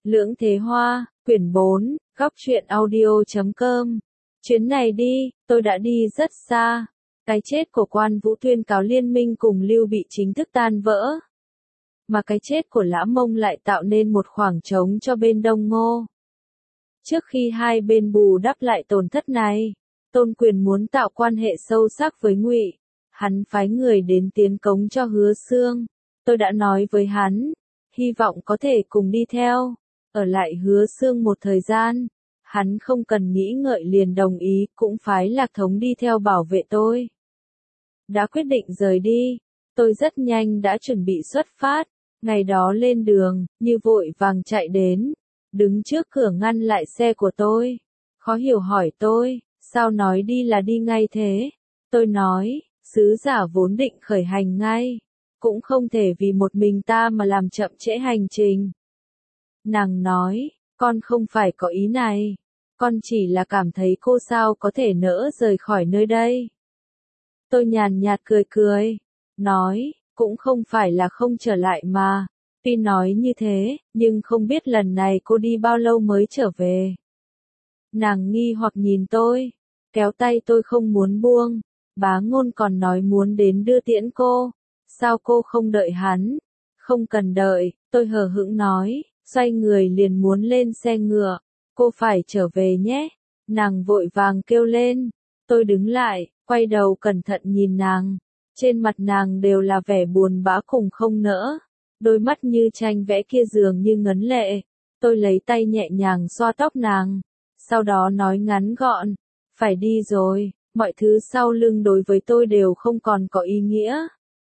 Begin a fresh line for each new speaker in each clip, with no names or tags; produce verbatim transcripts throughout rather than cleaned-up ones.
Lưỡng Thế Hoa, quyển bốn, góc truyện audio chấm com. Chuyến này đi, tôi đã đi rất xa. Cái chết của Quan Vũ tuyên cáo liên minh cùng Lưu Bị chính thức tan vỡ. Mà cái chết của Lã Mông lại tạo nên một khoảng trống cho bên Đông Ngô. Trước khi hai bên bù đắp lại tổn thất này, Tôn Quyền muốn tạo quan hệ sâu sắc với Ngụy. Hắn phái người đến tiến cống cho Hứa Xương. Tôi đã nói với hắn, hy vọng có thể cùng đi theo, ở lại Hứa Xương một thời gian. Hắn không cần nghĩ ngợi liền đồng ý, cũng phái Lạc Thống đi theo bảo vệ tôi. Đã quyết định rời đi, tôi rất nhanh đã chuẩn bị xuất phát. Ngày đó lên đường, Như vội vàng chạy đến, đứng trước cửa ngăn lại xe của tôi. Khó hiểu hỏi tôi, sao nói đi là đi ngay thế? Tôi nói, sứ giả vốn định khởi hành ngay, cũng không thể vì một mình ta mà làm chậm trễ hành trình. Nàng nói, con không phải có ý này, con chỉ là cảm thấy cô sao có thể nỡ rời khỏi nơi đây. Tôi nhàn nhạt cười cười, nói, cũng không phải là không trở lại mà. Tuy nói như thế, nhưng không biết lần này cô đi bao lâu mới trở về. Nàng nghi hoặc nhìn tôi, kéo tay tôi không muốn buông. Bá Ngôn còn nói muốn đến đưa tiễn cô, sao cô không đợi hắn? Không cần đợi, tôi hờ hững nói, xoay người liền muốn lên xe ngựa. Cô phải trở về nhé. Nàng vội vàng kêu lên. Tôi đứng lại, quay đầu cẩn thận nhìn nàng. Trên mặt nàng đều là vẻ buồn bã cùng không nỡ. Đôi mắt như tranh vẽ kia dường như ngấn lệ. Tôi lấy tay nhẹ nhàng xoa tóc nàng. Sau đó nói ngắn gọn, phải đi rồi, mọi thứ sau lưng đối với tôi đều không còn có ý nghĩa.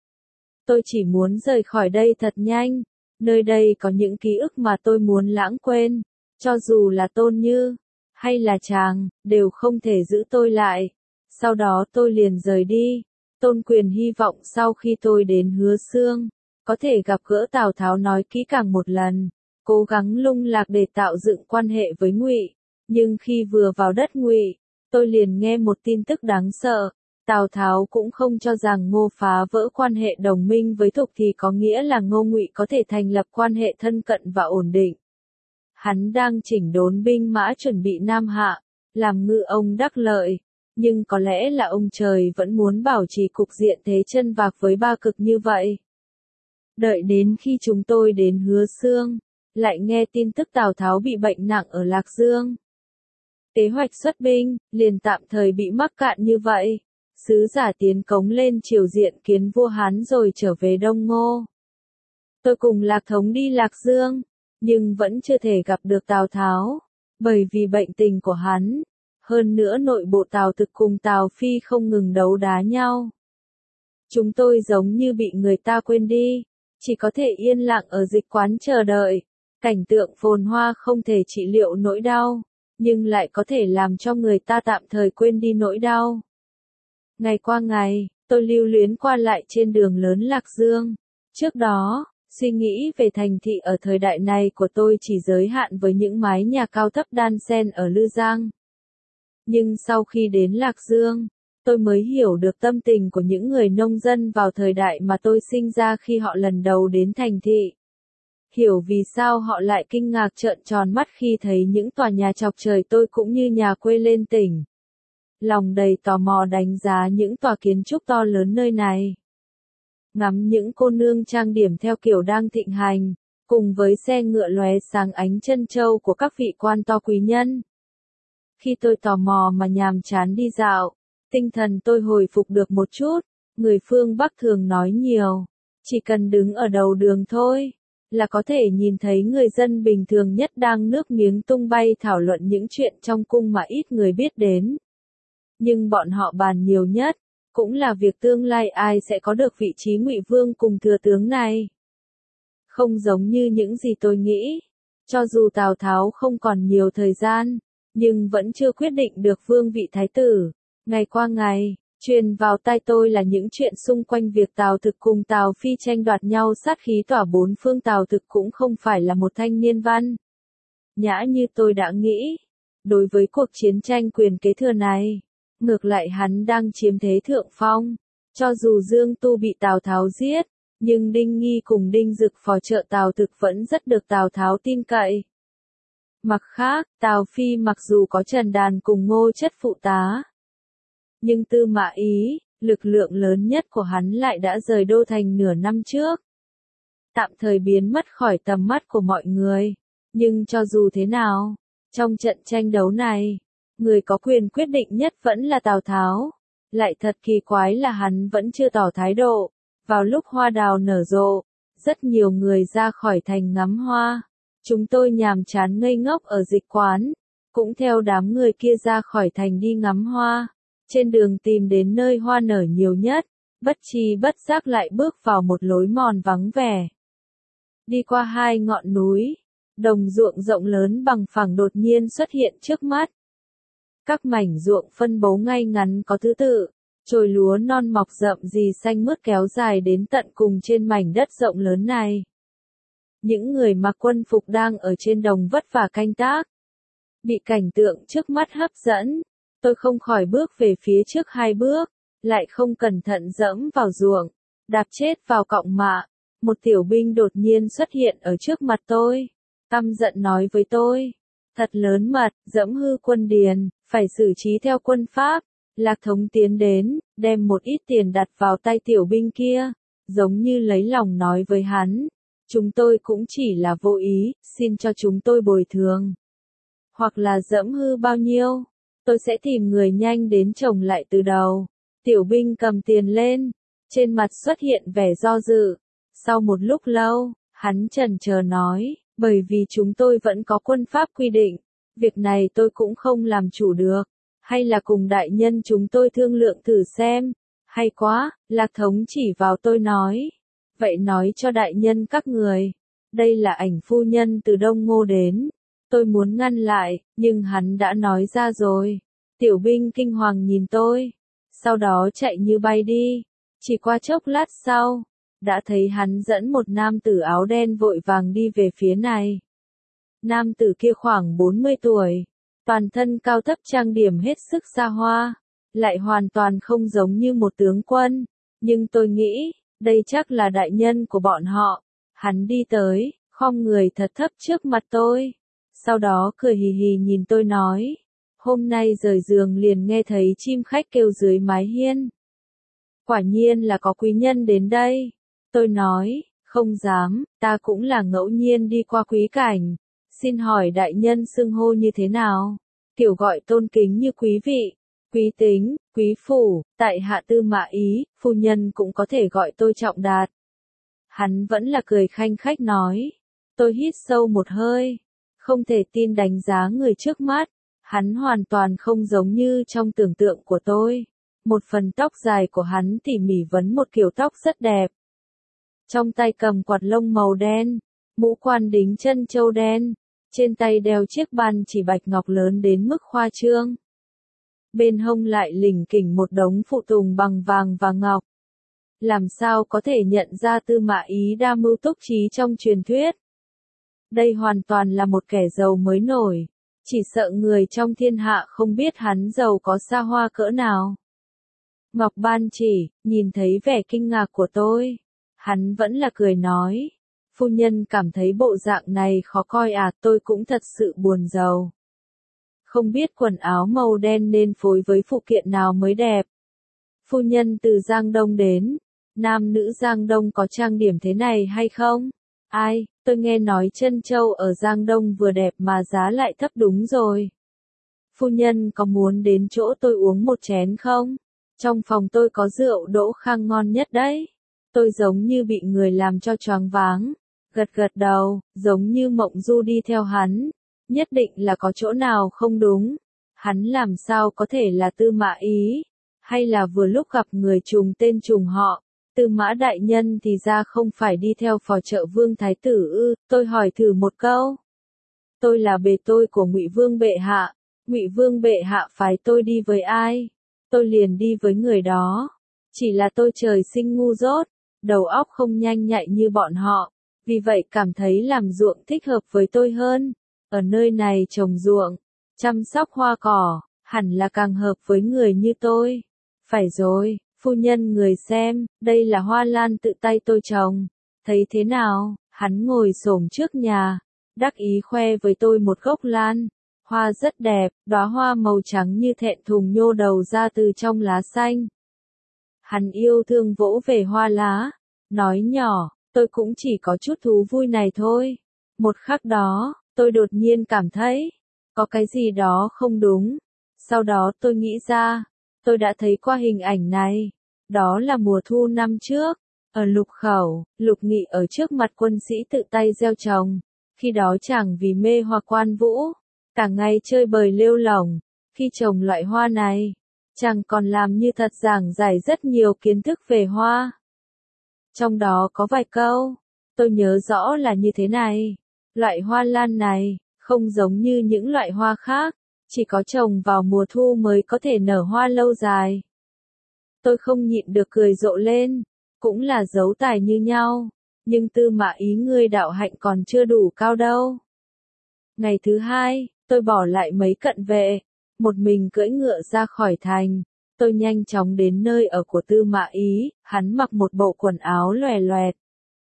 Tôi chỉ muốn rời khỏi đây thật nhanh. Nơi đây có những ký ức mà tôi muốn lãng quên. Cho dù là Tôn Như, hay là chàng, đều không thể giữ tôi lại. Sau đó tôi liền rời đi. Tôn Quyền hy vọng sau khi tôi đến Hứa Xương, có thể gặp gỡ Tào Tháo nói kỹ càng một lần, cố gắng lung lạc để tạo dựng quan hệ với Ngụy. Nhưng khi vừa vào đất Ngụy, tôi liền nghe một tin tức đáng sợ. Tào Tháo cũng không cho rằng Ngô phá vỡ quan hệ đồng minh với Thục thì có nghĩa là Ngô Ngụy có thể thành lập quan hệ thân cận và ổn định. Hắn đang chỉnh đốn binh mã chuẩn bị Nam Hạ, làm ngư ông đắc lợi. Nhưng có lẽ là ông trời vẫn muốn bảo trì cục diện thế chân vạc với Ba Cực như vậy. Đợi đến khi chúng tôi đến Hứa Xương, lại nghe tin tức Tào Tháo bị bệnh nặng ở Lạc Dương. Kế hoạch xuất binh, liền tạm thời bị mắc cạn như vậy. Sứ giả tiến cống lên triều diện kiến vua Hán rồi trở về Đông Ngô. Tôi cùng Lạc Thống đi Lạc Dương, nhưng vẫn chưa thể gặp được Tào Tháo, bởi vì bệnh tình của hắn. Hơn nữa nội bộ Tào Thực cùng Tào Phi không ngừng đấu đá nhau. Chúng tôi giống như bị người ta quên đi, chỉ có thể yên lặng ở dịch quán chờ đợi. Cảnh tượng phồn hoa không thể trị liệu nỗi đau, nhưng lại có thể làm cho người ta tạm thời quên đi nỗi đau. Ngày qua ngày, tôi lưu luyến qua lại trên đường lớn Lạc Dương. Trước đó, suy nghĩ về thành thị ở thời đại này của tôi chỉ giới hạn với những mái nhà cao thấp đan xen ở Lư Giang. Nhưng sau khi đến Lạc Dương, tôi mới hiểu được tâm tình của những người nông dân vào thời đại mà tôi sinh ra khi họ lần đầu đến thành thị. Hiểu vì sao họ lại kinh ngạc trợn tròn mắt khi thấy những tòa nhà chọc trời tôi cũng như nhà quê lên tỉnh. Lòng đầy tò mò đánh giá những tòa kiến trúc to lớn nơi này. Ngắm những cô nương trang điểm theo kiểu đang thịnh hành, cùng với xe ngựa lóe sáng ánh chân châu của các vị quan to quý nhân. Khi tôi tò mò mà nhàm chán đi dạo, tinh thần tôi hồi phục được một chút. Người phương Bắc thường nói nhiều, chỉ cần đứng ở đầu đường thôi, là có thể nhìn thấy người dân bình thường nhất đang nước miếng tung bay thảo luận những chuyện trong cung mà ít người biết đến. Nhưng bọn họ bàn nhiều nhất, cũng là việc tương lai ai sẽ có được vị trí Ngụy Vương cùng thừa tướng này. Không giống như những gì tôi nghĩ, cho dù Tào Tháo không còn nhiều thời gian, nhưng vẫn chưa quyết định được vương vị thái tử. Ngày qua ngày, truyền vào tai tôi là những chuyện xung quanh việc Tào Thực cùng Tào Phi tranh đoạt nhau sát khí tỏa bốn phương. Tào Thực cũng không phải là một thanh niên văn nhã như tôi đã nghĩ. Đối với cuộc chiến tranh quyền kế thừa này, ngược lại hắn đang chiếm thế thượng phong. Cho dù Dương Tu bị Tào Tháo giết, nhưng Đinh Nghi cùng Đinh Dực phò trợ Tào Thực vẫn rất được Tào Tháo tin cậy. Mặt khác, Tào Phi mặc dù có Trần Đàn cùng Ngô Chất phụ tá, nhưng Tư Mã Ý, lực lượng lớn nhất của hắn lại đã rời đô thành nửa năm trước. Tạm thời biến mất khỏi tầm mắt của mọi người. Nhưng cho dù thế nào, trong trận tranh đấu này, người có quyền quyết định nhất vẫn là Tào Tháo. Lại thật kỳ quái là hắn vẫn chưa tỏ thái độ. Vào lúc hoa đào nở rộ, rất nhiều người ra khỏi thành ngắm hoa. Chúng tôi nhàm chán ngây ngốc ở dịch quán, cũng theo đám người kia ra khỏi thành đi ngắm hoa. Trên đường tìm đến nơi hoa nở nhiều nhất, bất tri bất giác lại bước vào một lối mòn vắng vẻ. Đi qua hai ngọn núi, đồng ruộng rộng lớn bằng phẳng đột nhiên xuất hiện trước mắt. Các mảnh ruộng phân bố ngay ngắn có thứ tự, chồi lúa non mọc rậm rì xanh mướt kéo dài đến tận cùng trên mảnh đất rộng lớn này. Những người mặc quân phục đang ở trên đồng vất vả canh tác. Bị cảnh tượng trước mắt hấp dẫn, tôi không khỏi bước về phía trước hai bước, lại không cẩn thận dẫm vào ruộng, đạp chết vào cọng mạ. Một tiểu binh đột nhiên xuất hiện ở trước mặt tôi, căm giận nói với tôi, thật lớn mật, dẫm hư quân điền, phải xử trí theo quân pháp. Lạc Thống tiến đến, đem một ít tiền đặt vào tay tiểu binh kia, giống như lấy lòng nói với hắn, chúng tôi cũng chỉ là vô ý, xin cho chúng tôi bồi thường. Hoặc là dẫm hư bao nhiêu, tôi sẽ tìm người nhanh đến trồng lại từ đầu. Tiểu binh cầm tiền lên, trên mặt xuất hiện vẻ do dự. Sau một lúc lâu, hắn chần chờ nói, bởi vì chúng tôi vẫn có quân pháp quy định, việc này tôi cũng không làm chủ được, hay là cùng đại nhân chúng tôi thương lượng thử xem. Hay quá, Lạc Thống chỉ vào tôi nói, vậy nói cho đại nhân các người, đây là ảnh phu nhân từ Đông Ngô đến. Tôi muốn ngăn lại, nhưng hắn đã nói ra rồi. Tiểu binh kinh hoàng nhìn tôi, sau đó chạy như bay đi. Chỉ qua chốc lát sau, đã thấy hắn dẫn một nam tử áo đen vội vàng đi về phía này. Nam tử kia khoảng bốn mươi tuổi, toàn thân cao thấp trang điểm hết sức xa hoa, lại hoàn toàn không giống như một tướng quân, nhưng tôi nghĩ, đây chắc là đại nhân của bọn họ. Hắn đi tới, khom người thật thấp trước mặt tôi, sau đó cười hì hì nhìn tôi nói, hôm nay rời giường liền nghe thấy chim khách kêu dưới mái hiên. Quả nhiên là có quý nhân đến đây. Tôi nói, không dám, ta cũng là ngẫu nhiên đi qua quý cảnh. Xin hỏi đại nhân xưng hô như thế nào? Kiểu gọi tôn kính như quý vị, quý tính, quý phủ, tại hạ Tư Mã Ý, phu nhân cũng có thể gọi tôi Trọng Đạt. Hắn vẫn là cười khanh khách nói. Tôi hít sâu một hơi, không thể tin đánh giá người trước mắt. Hắn hoàn toàn không giống như trong tưởng tượng của tôi. Một phần tóc dài của hắn tỉ mỉ vấn một kiểu tóc rất đẹp. Trong tay cầm quạt lông màu đen, mũ quan đính chân châu đen, trên tay đeo chiếc ban chỉ bạch ngọc lớn đến mức khoa trương. Bên hông lại lỉnh kỉnh một đống phụ tùng bằng vàng và ngọc. Làm sao có thể nhận ra Tư Mã Ý đa mưu túc trí trong truyền thuyết? Đây hoàn toàn là một kẻ giàu mới nổi, chỉ sợ người trong thiên hạ không biết hắn giàu có xa hoa cỡ nào. Ngọc ban chỉ, nhìn thấy vẻ kinh ngạc của tôi, hắn vẫn là cười nói, phu nhân cảm thấy bộ dạng này khó coi à, tôi cũng thật sự buồn giàu. Không biết quần áo màu đen nên phối với phụ kiện nào mới đẹp. Phu nhân từ Giang Đông đến, nam nữ Giang Đông có trang điểm thế này hay không? Ai, tôi nghe nói trân châu ở Giang Đông vừa đẹp mà giá lại thấp đúng rồi. Phu nhân có muốn đến chỗ tôi uống một chén không? Trong phòng tôi có rượu đỗ khang ngon nhất đấy. Tôi giống như bị người làm cho choáng váng, gật gật đầu, giống như mộng du đi theo hắn. Nhất định là có chỗ nào không đúng. Hắn làm sao có thể là Tư Mã Ý? Hay là vừa lúc gặp người trùng tên trùng họ? Tư Mã đại nhân thì ra không phải đi theo phò trợ Vương thái tử ư? Tôi hỏi thử một câu. Tôi là bề tôi của Ngụy Vương bệ hạ. Ngụy Vương bệ hạ phái tôi đi với ai? Tôi liền đi với người đó. Chỉ là tôi trời sinh ngu dốt, đầu óc không nhanh nhạy như bọn họ, vì vậy cảm thấy làm ruộng thích hợp với tôi hơn. Ở nơi này trồng ruộng, chăm sóc hoa cỏ, hẳn là càng hợp với người như tôi. Phải rồi, phu nhân người xem, đây là hoa lan tự tay tôi trồng. Thấy thế nào? Hắn ngồi xổm trước nhà, đắc ý khoe với tôi một gốc lan. Hoa rất đẹp, đóa hoa màu trắng như thẹn thùng nhô đầu ra từ trong lá xanh. Hắn yêu thương vỗ về hoa lá, nói nhỏ, tôi cũng chỉ có chút thú vui này thôi. Một khắc đó, tôi đột nhiên cảm thấy, có cái gì đó không đúng. Sau đó tôi nghĩ ra, tôi đã thấy qua hình ảnh này. Đó là mùa thu năm trước, ở Lục Khẩu, Lục Nghị ở trước mặt quân sĩ tự tay gieo trồng. Khi đó chàng vì mê hoa Quan Vũ, cả ngày chơi bời lêu lỏng. Khi trồng loại hoa này, chàng còn làm như thật giảng giải rất nhiều kiến thức về hoa. Trong đó có vài câu, tôi nhớ rõ là như thế này. Loại hoa lan này, không giống như những loại hoa khác, chỉ có trồng vào mùa thu mới có thể nở hoa lâu dài. Tôi không nhịn được cười rộ lên, cũng là dấu tài như nhau, nhưng Tư Mã Ý ngươi đạo hạnh còn chưa đủ cao đâu. Ngày thứ hai, tôi bỏ lại mấy cận vệ, một mình cưỡi ngựa ra khỏi thành. Tôi nhanh chóng đến nơi ở của Tư Mã Ý, hắn mặc một bộ quần áo loè loẹt.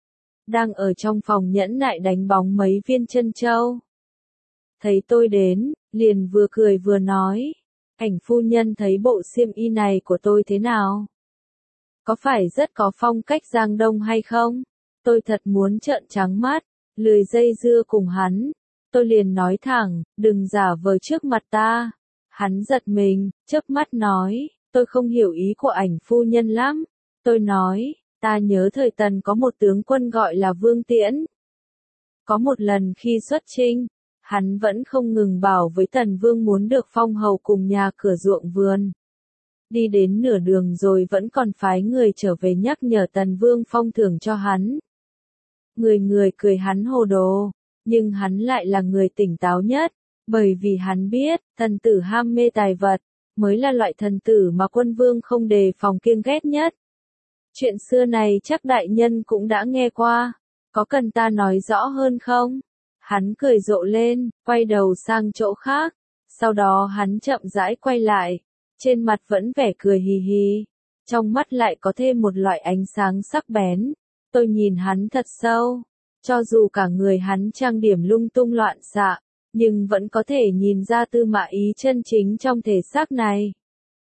Đang ở trong phòng nhẫn nại đánh bóng mấy viên chân châu. Thấy tôi đến, liền vừa cười vừa nói, Ảnh phu nhân thấy bộ xiêm y này của tôi thế nào? Có phải rất có phong cách Giang Đông hay không? Tôi thật muốn trợn trắng mắt, lười dây dưa cùng hắn. Tôi liền nói thẳng, đừng giả vờ trước mặt ta. Hắn giật mình, chớp mắt nói, tôi không hiểu ý của Ảnh phu nhân lắm. Tôi nói, ta nhớ thời Tần có một tướng quân gọi là Vương Tiễn. Có một lần khi xuất chinh, hắn vẫn không ngừng bảo với Tần Vương muốn được phong hầu cùng nhà cửa ruộng vườn. Đi đến nửa đường rồi vẫn còn phái người trở về nhắc nhở Tần Vương phong thưởng cho hắn. Người người cười hắn hồ đồ, nhưng hắn lại là người tỉnh táo nhất, bởi vì hắn biết, thần tử ham mê tài vật, mới là loại thần tử mà quân vương không đề phòng kiêng ghét nhất. Chuyện xưa này chắc đại nhân cũng đã nghe qua, có cần ta nói rõ hơn không? Hắn cười rộ lên, quay đầu sang chỗ khác, sau đó hắn chậm rãi quay lại, trên mặt vẫn vẻ cười hì hì, trong mắt lại có thêm một loại ánh sáng sắc bén. Tôi nhìn hắn thật sâu, cho dù cả người hắn trang điểm lung tung loạn xạ, nhưng vẫn có thể nhìn ra Tư Mã Ý chân chính trong thể xác này.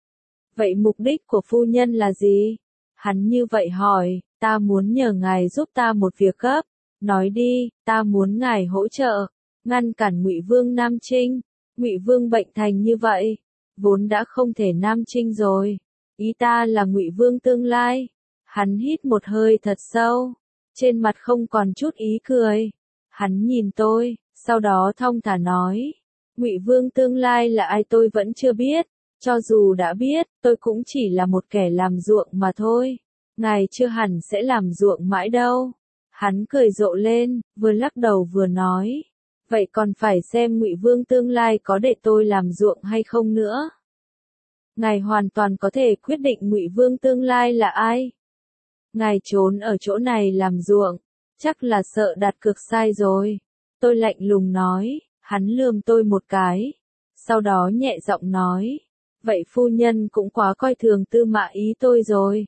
Vậy mục đích của phu nhân là gì? Hắn như vậy hỏi, ta muốn nhờ ngài giúp ta một việc gấp. Nói đi, ta muốn ngài hỗ trợ, ngăn cản Ngụy Vương Nam Chinh. Ngụy Vương bệnh thành như vậy, vốn đã không thể Nam Chinh rồi. Ý ta là Ngụy Vương tương lai. Hắn hít một hơi thật sâu, trên mặt không còn chút ý cười. Hắn nhìn tôi, sau đó thong thả nói, Ngụy Vương tương lai là ai tôi vẫn chưa biết, cho dù đã biết, tôi cũng chỉ là một kẻ làm ruộng mà thôi. Ngài chưa hẳn sẽ làm ruộng mãi đâu. Hắn cười rộ lên, vừa lắc đầu vừa nói, vậy còn phải xem Ngụy Vương tương lai có để tôi làm ruộng hay không nữa. Ngài hoàn toàn có thể quyết định Ngụy Vương tương lai là ai. Ngài trốn ở chỗ này làm ruộng, chắc là sợ đặt cược sai rồi. Tôi lạnh lùng nói, hắn lườm tôi một cái, sau đó nhẹ giọng nói, vậy phu nhân cũng quá coi thường Tư Mã Ý tôi rồi.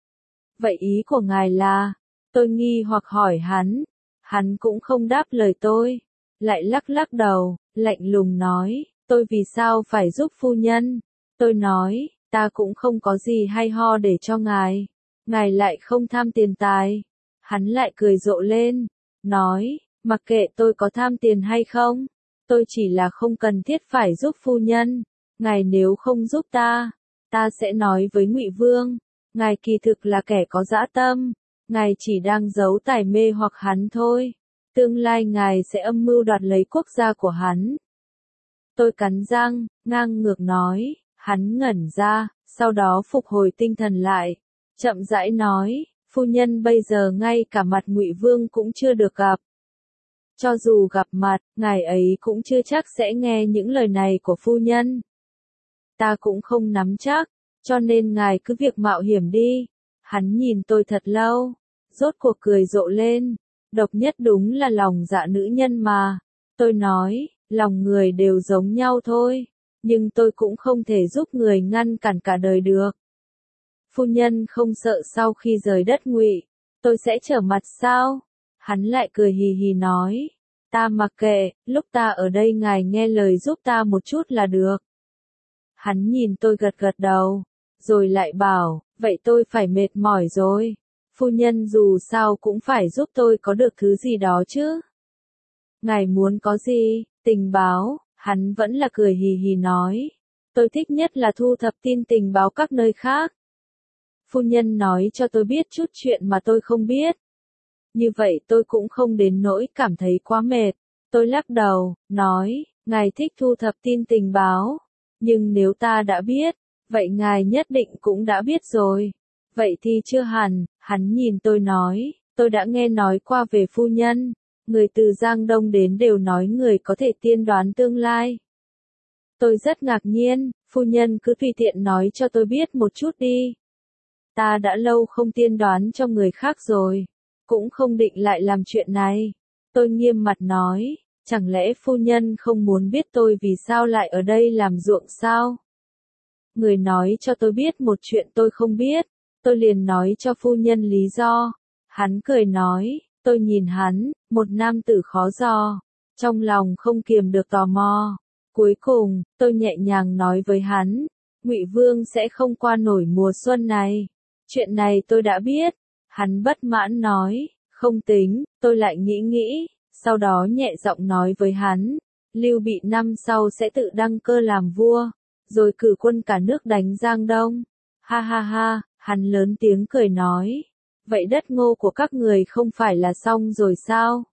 Vậy ý của ngài là? Tôi nghi hoặc hỏi hắn, hắn cũng không đáp lời tôi, lại lắc lắc đầu, lạnh lùng nói, tôi vì sao phải giúp phu nhân? Tôi nói, ta cũng không có gì hay ho để cho ngài, ngài lại không tham tiền tài. Hắn lại cười rộ lên, nói, mặc kệ tôi có tham tiền hay không, tôi chỉ là không cần thiết phải giúp phu nhân. Ngài nếu không giúp ta, ta sẽ nói với Ngụy Vương, ngài kỳ thực là kẻ có dã tâm. Ngài chỉ đang giấu tài mê hoặc hắn thôi. Tương lai ngài sẽ âm mưu đoạt lấy quốc gia của hắn. Tôi cắn răng, ngang ngược nói, hắn ngẩn ra, sau đó phục hồi tinh thần lại. Chậm rãi nói, phu nhân bây giờ ngay cả mặt Ngụy Vương cũng chưa được gặp. Cho dù gặp mặt, ngài ấy cũng chưa chắc sẽ nghe những lời này của phu nhân. Ta cũng không nắm chắc, cho nên ngài cứ việc mạo hiểm đi. Hắn nhìn tôi thật lâu, rốt cuộc cười rộ lên, độc nhất đúng là lòng dạ nữ nhân mà. Tôi nói, lòng người đều giống nhau thôi, nhưng tôi cũng không thể giúp người ngăn cản cả đời được. Phu nhân không sợ sau khi rời đất Ngụy, tôi sẽ trở mặt sao? Hắn lại cười hì hì nói, Ta mặc kệ, lúc ta ở đây ngài nghe lời giúp ta một chút là được. Hắn nhìn tôi gật gật đầu, rồi lại bảo, vậy tôi phải mệt mỏi rồi. Phu nhân dù sao cũng phải giúp tôi có được thứ gì đó chứ. Ngài muốn có gì? Tình báo, hắn vẫn là cười hì hì nói. Tôi thích nhất là thu thập tin tình báo các nơi khác. Phu nhân nói cho tôi biết chút chuyện mà tôi không biết. Như vậy tôi cũng không đến nỗi cảm thấy quá mệt. Tôi lắc đầu, nói, ngài thích thu thập tin tình báo. Nhưng nếu ta đã biết, vậy ngài nhất định cũng đã biết rồi. Vậy thì chưa hẳn, hắn nhìn tôi nói, tôi đã nghe nói qua về phu nhân. Người từ Giang Đông đến đều nói người có thể tiên đoán tương lai. Tôi rất ngạc nhiên, phu nhân cứ tùy tiện nói cho tôi biết một chút đi. Ta đã lâu không tiên đoán cho người khác rồi, cũng không định lại làm chuyện này. Tôi nghiêm mặt nói, chẳng lẽ phu nhân không muốn biết tôi vì sao lại ở đây làm ruộng sao? Người nói cho tôi biết một chuyện tôi không biết, tôi liền nói cho phu nhân lý do. Hắn cười nói, tôi nhìn hắn, một nam tử khó dò, trong lòng không kiềm được tò mò. Cuối cùng, tôi nhẹ nhàng nói với hắn, Ngụy Vương sẽ không qua nổi mùa xuân này. Chuyện này tôi đã biết. Hắn bất mãn nói, không tính, tôi lại nghĩ nghĩ, sau đó nhẹ giọng nói với hắn, Lưu Bị năm sau sẽ tự đăng cơ làm vua, rồi cử quân cả nước đánh Giang Đông. Ha ha ha, hắn lớn tiếng cười nói, vậy đất Ngô của các người không phải là xong rồi sao?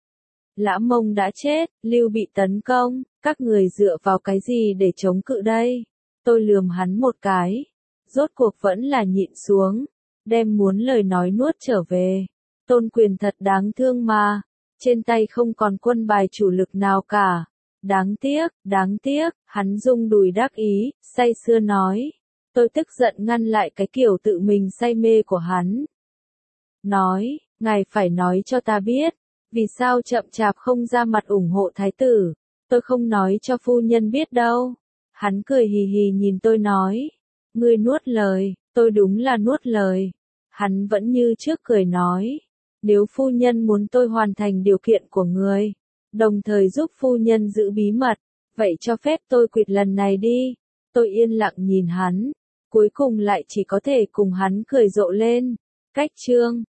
Lã Mông đã chết, Lưu Bị tấn công, các người dựa vào cái gì để chống cự đây? Tôi lườm hắn một cái, rốt cuộc vẫn là nhịn xuống, đem muốn lời nói nuốt trở về. Tôn Quyền thật đáng thương mà, trên tay không còn quân bài chủ lực nào cả. Đáng tiếc, đáng tiếc, hắn rung đùi đắc ý, say sưa nói. Tôi tức giận ngăn lại cái kiểu tự mình say mê của hắn. Nói, ngài phải nói cho ta biết, vì sao chậm chạp không ra mặt ủng hộ thái tử. Tôi không nói cho phu nhân biết đâu. Hắn cười hì hì nhìn tôi nói, ngươi nuốt lời, tôi đúng là nuốt lời. Hắn vẫn như trước cười nói, nếu phu nhân muốn tôi hoàn thành điều kiện của người, đồng thời giúp phu nhân giữ bí mật, vậy cho phép tôi quỵt lần này đi. Tôi yên lặng nhìn hắn, cuối cùng lại chỉ có thể cùng hắn cười rộ lên. Cách chương